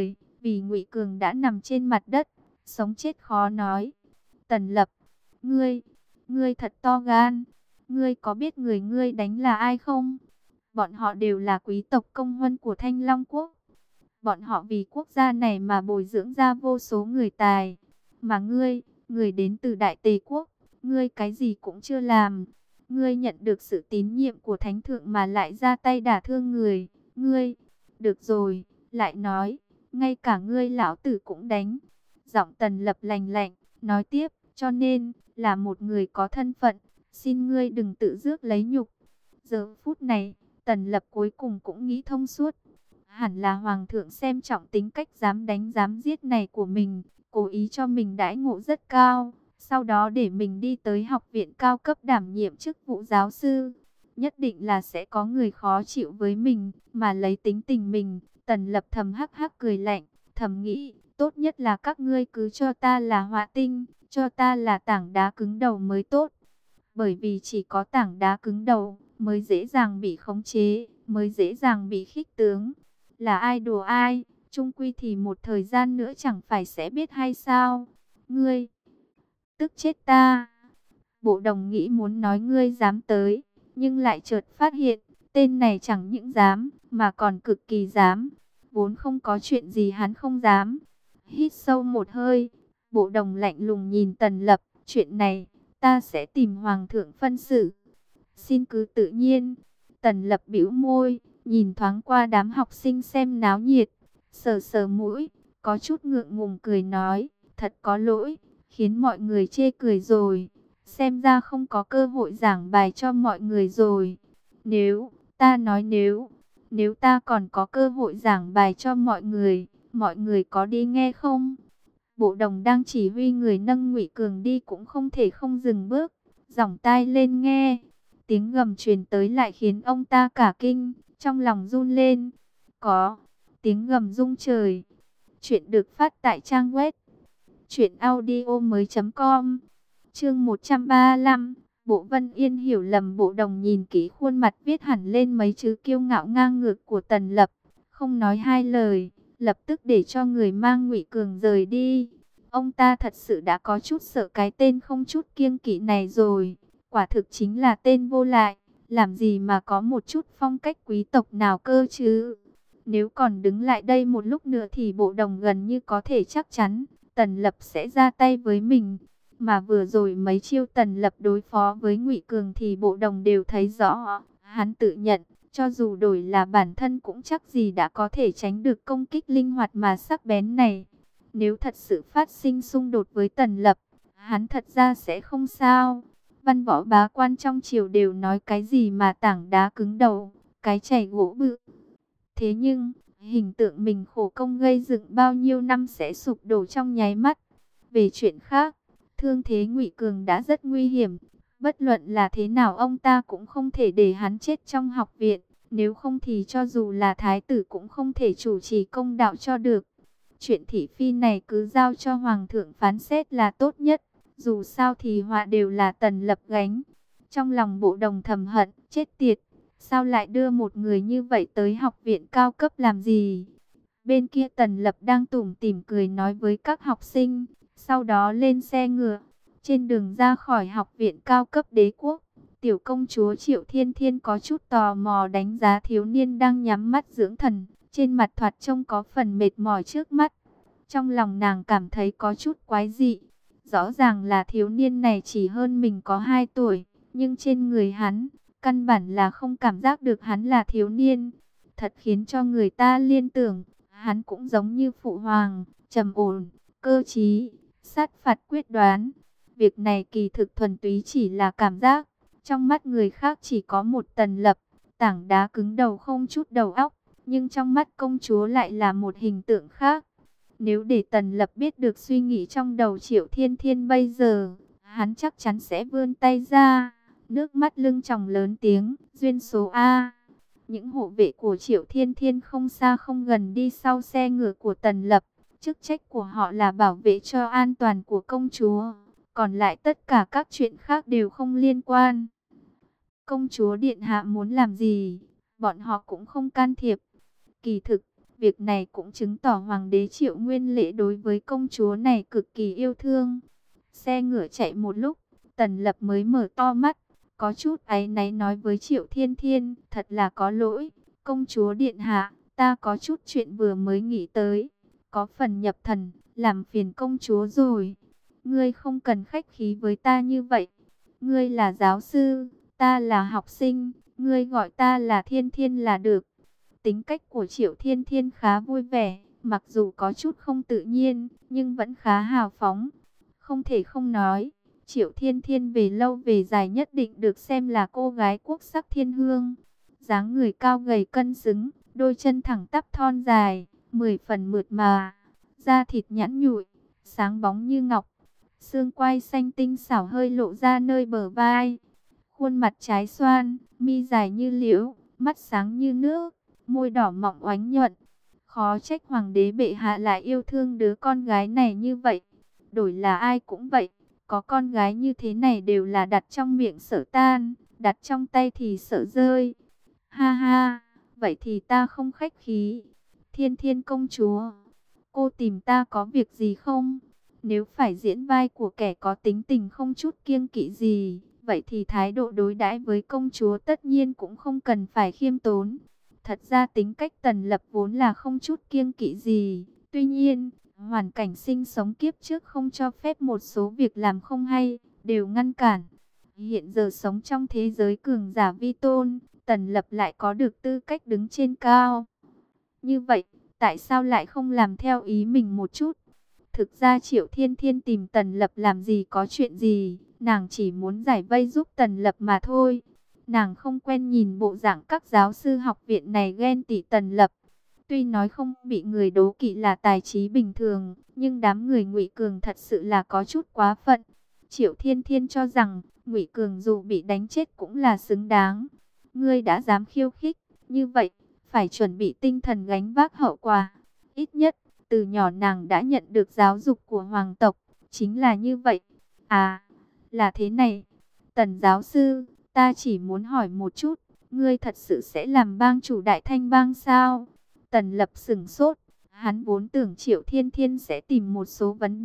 vì Ngụy Cường đã nằm trên mặt đất, sống chết khó nói. Tần Lập, ngươi, ngươi thật to gan, ngươi có biết người ngươi đánh là ai không? Bọn họ đều là quý tộc công huân của Thanh Long Quốc. Bọn họ vì quốc gia này mà bồi dưỡng ra vô số người tài. Mà ngươi, người đến từ Đại Tề Quốc, ngươi cái gì cũng chưa làm. Ngươi nhận được sự tín nhiệm của Thánh Thượng mà lại ra tay đả thương người. Ngươi, được rồi, lại nói, ngay cả ngươi lão tử cũng đánh. Giọng Tần Lập lành lạnh, nói tiếp, cho nên, là một người có thân phận, xin ngươi đừng tự rước lấy nhục. Giờ phút này, Tần Lập cuối cùng cũng nghĩ thông suốt. Hẳn là Hoàng thượng xem trọng tính cách dám đánh dám giết này của mình, cố ý cho mình đãi ngộ rất cao, sau đó để mình đi tới học viện cao cấp đảm nhiệm chức vụ giáo sư. Nhất định là sẽ có người khó chịu với mình, mà lấy tính tình mình. Tần Lập thầm hắc hắc cười lạnh, thầm nghĩ, tốt nhất là các ngươi cứ cho ta là họa tinh, cho ta là tảng đá cứng đầu mới tốt. Bởi vì chỉ có tảng đá cứng đầu mới dễ dàng bị khống chế, mới dễ dàng bị khích tướng. Là ai đùa ai, chung quy thì một thời gian nữa chẳng phải sẽ biết hay sao? Ngươi, tức chết ta. Bộ Đồng nghĩ muốn nói ngươi dám tới, nhưng lại chợt phát hiện, tên này chẳng những dám, mà còn cực kỳ dám. Vốn không có chuyện gì hắn không dám. Hít sâu một hơi, Bộ Đồng lạnh lùng nhìn Tần Lập, chuyện này, ta sẽ tìm Hoàng thượng phân xử. Xin cứ tự nhiên. Tần Lập bĩu môi, nhìn thoáng qua đám học sinh xem náo nhiệt, sờ sờ mũi, có chút ngượng ngùng cười nói, thật có lỗi, khiến mọi người chê cười rồi. Xem ra không có cơ hội giảng bài cho mọi người rồi. Nếu, ta nói nếu, nếu ta còn có cơ hội giảng bài cho mọi người, mọi người có đi nghe không? Bộ Đồng đang chỉ huy người nâng Ngụy Cường đi cũng không thể không dừng bước, giỏng tai lên nghe. Tiếng gầm truyền tới lại khiến ông ta cả kinh, trong lòng run lên. Có, tiếng gầm rung trời. Chuyện được phát tại trang web truyện audio mới chấm com. Chương một trăm ba mươi lăm, Bộ Vân Yên hiểu lầm. Bộ Đồng nhìn kỹ khuôn mặt viết hẳn lên mấy chữ kiêu ngạo ngang ngược của Tần Lập, không nói hai lời, lập tức để cho người mang Ngụy Cường rời đi. Ông ta thật sự đã có chút sợ cái tên không chút kiêng kỵ này rồi. Quả thực chính là tên vô lại, làm gì mà có một chút phong cách quý tộc nào cơ chứ. Nếu còn đứng lại đây một lúc nữa thì Bộ Đồng gần như có thể chắc chắn Tần Lập sẽ ra tay với mình. Mà vừa rồi mấy chiêu Tần Lập đối phó với Ngụy Cường thì Bộ Đồng đều thấy rõ. Hắn tự nhận, cho dù đổi là bản thân cũng chắc gì đã có thể tránh được công kích linh hoạt mà sắc bén này. Nếu thật sự phát sinh xung đột với Tần Lập, hắn thật ra sẽ không sao. Văn võ bá quan trong triều đều nói cái gì mà tảng đá cứng đầu, cái chày gỗ bự. Thế nhưng, hình tượng mình khổ công gây dựng bao nhiêu năm sẽ sụp đổ trong nháy mắt. Về chuyện khác, thương thế Ngụy Cường đã rất nguy hiểm. Bất luận là thế nào ông ta cũng không thể để hắn chết trong học viện. Nếu không thì cho dù là thái tử cũng không thể chủ trì công đạo cho được. Chuyện thị phi này cứ giao cho Hoàng thượng phán xét là tốt nhất. Dù sao thì họa đều là Tần Lập gánh. Trong lòng Bộ Đồng thầm hận, chết tiệt. Sao lại đưa một người như vậy tới học viện cao cấp làm gì? Bên kia Tần Lập đang tủm tỉm cười nói với các học sinh. Sau đó lên xe ngựa. Trên đường ra khỏi học viện cao cấp đế quốc, tiểu công chúa Triệu Thiên Thiên có chút tò mò đánh giá thiếu niên đang nhắm mắt dưỡng thần. Trên mặt thoạt trông có phần mệt mỏi trước mắt. Trong lòng nàng cảm thấy có chút quái dị. Rõ ràng là thiếu niên này chỉ hơn mình có hai tuổi, nhưng trên người hắn, căn bản là không cảm giác được hắn là thiếu niên. Thật khiến cho người ta liên tưởng, hắn cũng giống như phụ hoàng, trầm ổn, cơ trí, sát phạt quyết đoán. Việc này kỳ thực thuần túy chỉ là cảm giác, trong mắt người khác chỉ có một Tần Lập, tảng đá cứng đầu không chút đầu óc, nhưng trong mắt công chúa lại là một hình tượng khác. Nếu để Tần Lập biết được suy nghĩ trong đầu Triệu Thiên Thiên bây giờ, hắn chắc chắn sẽ vươn tay ra, nước mắt lưng tròng lớn tiếng, duyên số A. Những hộ vệ của Triệu Thiên Thiên không xa không gần đi sau xe ngựa của Tần Lập, chức trách của họ là bảo vệ cho an toàn của công chúa, còn lại tất cả các chuyện khác đều không liên quan. Công chúa điện hạ muốn làm gì, bọn họ cũng không can thiệp. Kỳ thực, Việc này cũng chứng tỏ hoàng đế Triệu Nguyên Lễ đối với công chúa này cực kỳ yêu thương. Xe ngựa chạy một lúc, Tần Lập mới mở to mắt, có chút áy náy nói với Triệu Thiên Thiên, thật là có lỗi, công chúa điện hạ, ta có chút chuyện vừa mới nghĩ tới, có phần nhập thần, làm phiền công chúa rồi. Ngươi không cần khách khí với ta như vậy, ngươi là giáo sư, ta là học sinh, ngươi gọi ta là Thiên Thiên là được. Tính cách của Triệu Thiên Thiên khá vui vẻ, mặc dù có chút không tự nhiên, nhưng vẫn khá hào phóng. Không thể không nói, Triệu Thiên Thiên về lâu về dài nhất định được xem là cô gái quốc sắc thiên hương. Dáng người cao gầy cân xứng, đôi chân thẳng tắp thon dài, mười phần mượt mà, da thịt nhẵn nhụi, sáng bóng như ngọc. Xương quai xanh tinh xảo hơi lộ ra nơi bờ vai. Khuôn mặt trái xoan, mi dài như liễu, mắt sáng như nước, môi đỏ mọng oánh nhuận. Khó trách hoàng đế bệ hạ lại yêu thương đứa con gái này như vậy. Đổi là ai cũng vậy, có con gái như thế này đều là đặt trong miệng sợ tan, đặt trong tay thì sợ rơi. Ha ha, vậy thì ta không khách khí. Thiên Thiên công chúa, cô tìm ta có việc gì không? Nếu phải diễn vai của kẻ có tính tình không chút kiêng kỵ gì, vậy thì thái độ đối đãi với công chúa tất nhiên cũng không cần phải khiêm tốn. Thật ra tính cách Tần Lập vốn là không chút kiêng kỵ gì. Tuy nhiên, hoàn cảnh sinh sống kiếp trước không cho phép một số việc làm không hay, đều ngăn cản. Hiện giờ sống trong thế giới cường giả vi tôn, Tần Lập lại có được tư cách đứng trên cao. Như vậy, tại sao lại không làm theo ý mình một chút? Thực ra Triệu Thiên Thiên tìm Tần Lập làm gì có chuyện gì, nàng chỉ muốn giải vây giúp Tần Lập mà thôi. Nàng không quen nhìn bộ dạng các giáo sư học viện này ghen tị Tần Lập. Tuy nói không bị người đố kỵ là tài trí bình thường, nhưng đám người Ngụy Cường thật sự là có chút quá phận. Triệu Thiên Thiên cho rằng, Ngụy Cường dù bị đánh chết cũng là xứng đáng. Ngươi đã dám khiêu khích, như vậy, phải chuẩn bị tinh thần gánh vác hậu quả. Ít nhất, từ nhỏ nàng đã nhận được giáo dục của hoàng tộc, chính là như vậy. À, là thế này, Tần giáo sư, ta chỉ muốn hỏi một chút, ngươi thật sự sẽ làm bang chủ Đại Thanh bang sao? Tần Lập sững sốt, hắn vốn tưởng Triệu Thiên Thiên sẽ tìm một số vấn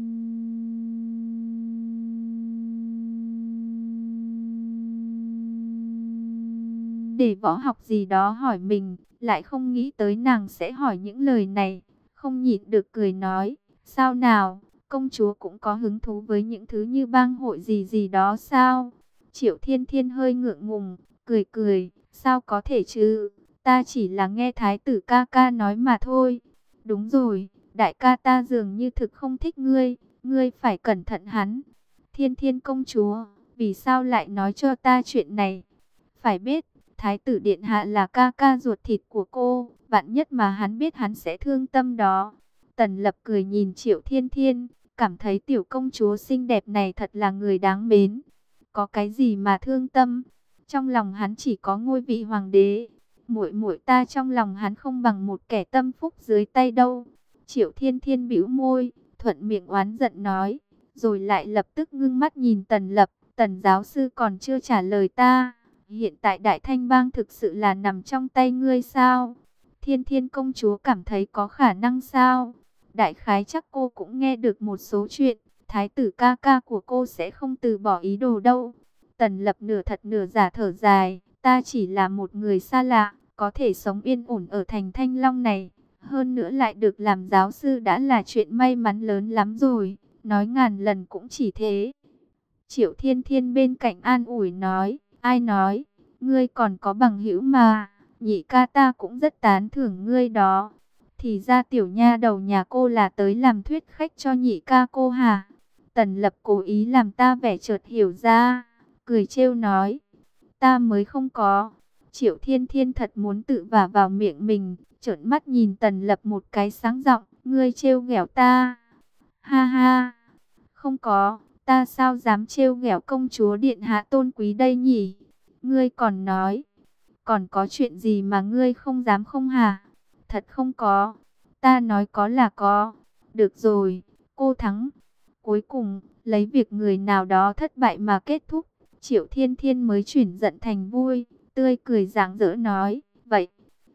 đề võ học gì đó hỏi mình, lại không nghĩ tới nàng sẽ hỏi những lời này. Không nhịn được cười nói, sao nào, công chúa cũng có hứng thú với những thứ như bang hội gì gì đó sao? Triệu Thiên Thiên hơi ngượng ngùng, cười cười, sao có thể chứ, ta chỉ là nghe thái tử ca ca nói mà thôi. Đúng rồi, đại ca ta dường như thực không thích ngươi, ngươi phải cẩn thận hắn. Thiên Thiên công chúa, vì sao lại nói cho ta chuyện này? Phải biết, thái tử điện hạ là ca ca ruột thịt của cô, vạn nhất mà hắn biết hắn sẽ thương tâm đó. Tần Lập cười nhìn Triệu Thiên Thiên, cảm thấy tiểu công chúa xinh đẹp này thật là người đáng mến. Có cái gì mà thương tâm? Trong lòng hắn chỉ có ngôi vị hoàng đế. Muội muội ta trong lòng hắn không bằng một kẻ tâm phúc dưới tay đâu. Triệu Thiên Thiên bĩu môi, thuận miệng oán giận nói, rồi lại lập tức ngưng mắt nhìn Tần Lập. Tần giáo sư còn chưa trả lời ta. Hiện tại Đại Thanh bang thực sự là nằm trong tay ngươi sao? Thiên Thiên công chúa cảm thấy có khả năng sao? Đại khái chắc cô cũng nghe được một số chuyện. Thái tử ca ca của cô sẽ không từ bỏ ý đồ đâu. Tần Lập nửa thật nửa giả thở dài. Ta chỉ là một người xa lạ, có thể sống yên ổn ở thành Thanh Long này. Hơn nữa lại được làm giáo sư đã là chuyện may mắn lớn lắm rồi. Nói ngàn lần cũng chỉ thế. Triệu Thiên Thiên bên cạnh an ủi nói. Ai nói, ngươi còn có bằng hữu mà, nhị ca ta cũng rất tán thưởng ngươi đó. Thì ra tiểu nha đầu nhà cô là tới làm thuyết khách cho nhị ca cô hả? Tần Lập cố ý làm ta vẻ chợt hiểu ra, cười trêu nói, ta mới không có. Triệu Thiên Thiên thật muốn tự vả vào miệng mình, trợn mắt nhìn Tần Lập một cái sáng giọng, ngươi trêu ghẹo ta. Ha ha, không có. Ta sao dám trêu ghẹo công chúa điện hạ tôn quý đây nhỉ? Ngươi còn nói, còn có chuyện gì mà ngươi không dám không hả? Thật không có, ta nói có là có. Được rồi, cô thắng. Cuối cùng, lấy việc người nào đó thất bại mà kết thúc, Triệu Thiên Thiên mới chuyển giận thành vui, tươi cười rạng rỡ nói, vậy,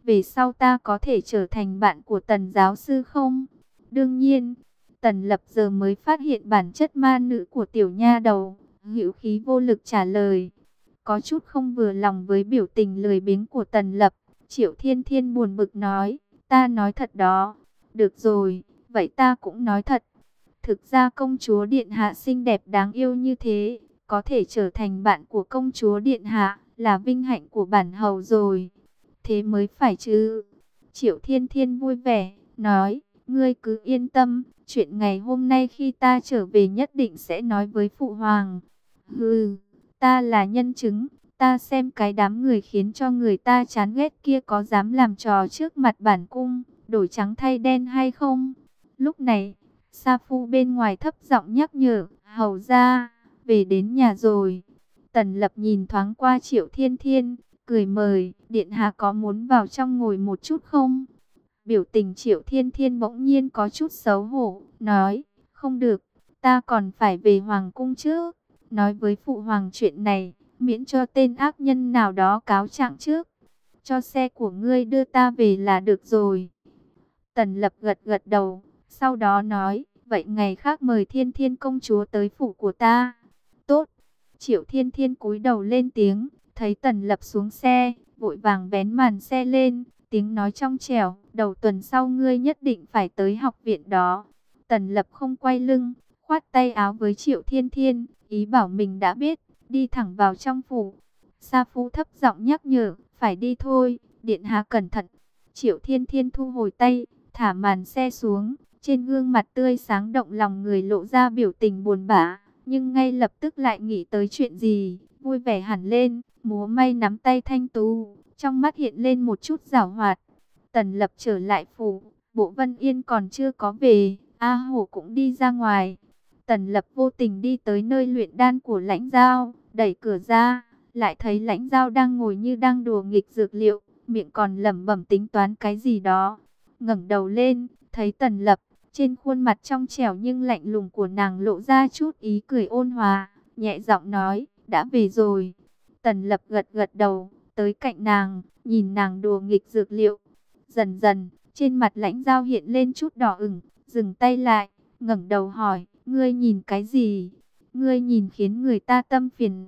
về sau ta có thể trở thành bạn của Tần giáo sư không? Đương nhiên. Tần Lập giờ mới phát hiện bản chất ma nữ của tiểu nha đầu, hữu khí vô lực trả lời. Có chút không vừa lòng với biểu tình lười biếng của Tần Lập, Triệu Thiên Thiên buồn bực nói, ta nói thật đó. Được rồi, vậy ta cũng nói thật. Thực ra công chúa Điện Hạ xinh đẹp đáng yêu như thế, có thể trở thành bạn của công chúa Điện Hạ, là vinh hạnh của bản hầu rồi. Thế mới phải chứ. Triệu Thiên Thiên vui vẻ, nói, ngươi cứ yên tâm, chuyện ngày hôm nay khi ta trở về nhất định sẽ nói với Phụ Hoàng. Hừ, ta là nhân chứng, ta xem cái đám người khiến cho người ta chán ghét kia có dám làm trò trước mặt bản cung, đổi trắng thay đen hay không. Lúc này, Sa Phu bên ngoài thấp giọng nhắc nhở, hầu ra, về đến nhà rồi. Tần Lập nhìn thoáng qua Triệu Thiên Thiên, cười mời, Điện Hạ có muốn vào trong ngồi một chút không? Biểu tình Triệu Thiên Thiên bỗng nhiên có chút xấu hổ, nói, không được, ta còn phải về Hoàng cung trước, nói với Phụ Hoàng chuyện này, miễn cho tên ác nhân nào đó cáo trạng trước. Cho xe của ngươi đưa ta về là được rồi. Tần Lập gật gật đầu, sau đó nói, vậy ngày khác mời Thiên Thiên công chúa tới phủ của ta. Tốt. Triệu Thiên Thiên cúi đầu lên tiếng, thấy Tần Lập xuống xe, vội vàng vén màn xe lên, tiếng nói trong trẻo, đầu tuần sau ngươi nhất định phải tới học viện đó. Tần Lập không quay lưng, khoát tay áo với Triệu Thiên Thiên, ý bảo mình đã biết, đi thẳng vào trong phủ. Sa Phu thấp giọng nhắc nhở, phải đi thôi, Điện Hạ cẩn thận. Triệu Thiên Thiên thu hồi tay, thả màn xe xuống, trên gương mặt tươi sáng động lòng người lộ ra biểu tình buồn bã, nhưng ngay lập tức lại nghĩ tới chuyện gì, vui vẻ hẳn lên, múa may nắm tay thanh tú, trong mắt hiện lên một chút giảo hoạt. Tần Lập trở lại phủ, Bộ Vân Yên còn chưa có về, A Hổ cũng đi ra ngoài. Tần Lập vô tình đi tới nơi luyện đan của Lãnh Giao, đẩy cửa ra, lại thấy Lãnh Giao đang ngồi như đang đùa nghịch dược liệu, miệng còn lẩm bẩm tính toán cái gì đó. Ngẩng đầu lên, thấy Tần Lập, trên khuôn mặt trong trẻo nhưng lạnh lùng của nàng lộ ra chút ý cười ôn hòa, nhẹ giọng nói, đã về rồi. Tần Lập gật gật đầu, tới cạnh nàng, nhìn nàng đùa nghịch dược liệu. Dần dần, trên mặt Lãnh Giao hiện lên chút đỏ ửng, dừng tay lại, ngẩng đầu hỏi, ngươi nhìn cái gì? Ngươi nhìn khiến người ta tâm phiền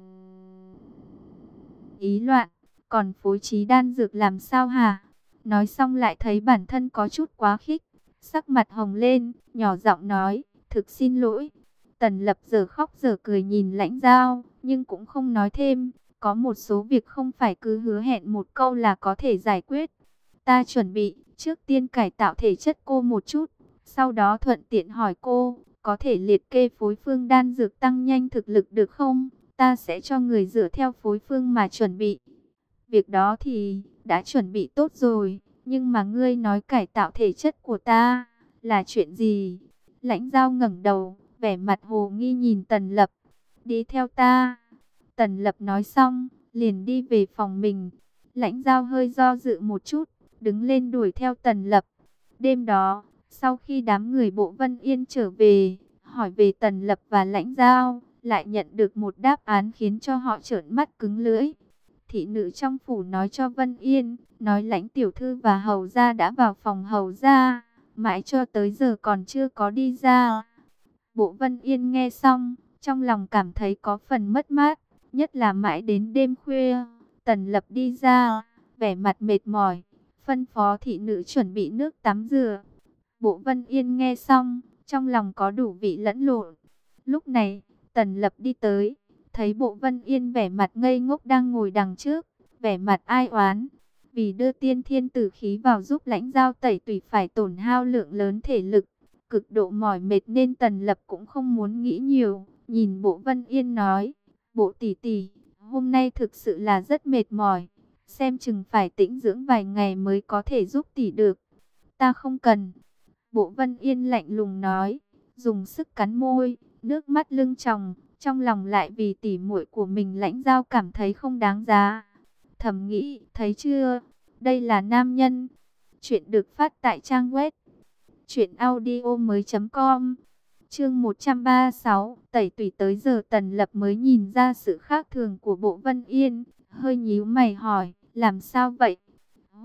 ý loạn, còn phối trí đan dược làm sao hả? Nói xong lại thấy bản thân có chút quá khích, sắc mặt hồng lên, nhỏ giọng nói, thực xin lỗi. Tần Lập giờ khóc giờ cười nhìn Lãnh Giao, nhưng cũng không nói thêm, có một số việc không phải cứ hứa hẹn một câu là có thể giải quyết. Ta chuẩn bị, trước tiên cải tạo thể chất cô một chút, sau đó thuận tiện hỏi cô, có thể liệt kê phối phương đan dược tăng nhanh thực lực được không? Ta sẽ cho người dựa theo phối phương mà chuẩn bị. Việc đó thì đã chuẩn bị tốt rồi, nhưng mà ngươi nói cải tạo thể chất của ta là chuyện gì? Lãnh Giao ngẩng đầu, vẻ mặt hồ nghi nhìn Tần Lập. Đi theo ta. Tần Lập nói xong, liền đi về phòng mình. Lãnh Giao hơi do dự một chút, đứng lên đuổi theo Tần Lập. Đêm đó, sau khi đám người Bộ Vân Yên trở về, hỏi về Tần Lập và Lãnh Giao, lại nhận được một đáp án khiến cho họ trợn mắt cứng lưỡi. Thị nữ trong phủ nói cho Vân Yên, nói Lãnh tiểu thư và hầu gia đã vào phòng hầu gia, mãi cho tới giờ còn chưa có đi ra. Bộ Vân Yên nghe xong, trong lòng cảm thấy có phần mất mát, nhất là mãi đến đêm khuya, Tần Lập đi ra, vẻ mặt mệt mỏi, phân phó thị nữ chuẩn bị nước tắm rửa. Bộ Vân Yên nghe xong, trong lòng có đủ vị lẫn lộn. Lúc này, Tần Lập đi tới, thấy Bộ Vân Yên vẻ mặt ngây ngốc đang ngồi đằng trước, vẻ mặt ai oán. Vì đưa tiên thiên tử khí vào giúp Lãnh Giao tẩy tùy phải tổn hao lượng lớn thể lực, cực độ mỏi mệt nên Tần Lập cũng không muốn nghĩ nhiều. Nhìn Bộ Vân Yên nói, Bộ tỷ tỷ, hôm nay thực sự là rất mệt mỏi, xem chừng phải tĩnh dưỡng vài ngày mới có thể giúp tỷ được. Ta không cần. Bộ Vân Yên lạnh lùng nói, dùng sức cắn môi, nước mắt lưng tròng, trong lòng lại vì tỉ muội của mình Lãnh Giao cảm thấy không đáng giá. Thầm nghĩ, thấy chưa, đây là nam nhân. Chuyện được phát tại trang web truyệnaudiomoi chấm com. Chương một trăm ba mươi sáu, tẩy tủy. Tới giờ Tần Lập mới nhìn ra sự khác thường của Bộ Vân Yên, hơi nhíu mày hỏi, làm sao vậy?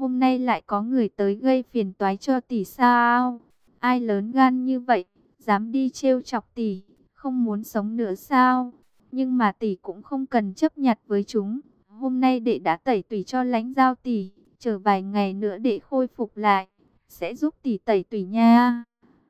Hôm nay lại có người tới gây phiền toái cho tỷ sao? Ai lớn gan như vậy, dám đi trêu chọc tỷ, không muốn sống nữa sao? Nhưng mà tỷ cũng không cần chấp nhặt với chúng. Hôm nay đệ đã tẩy tủy cho Lãnh Giao tỷ, chờ vài ngày nữa đệ khôi phục lại, sẽ giúp tỷ tẩy tủy nha.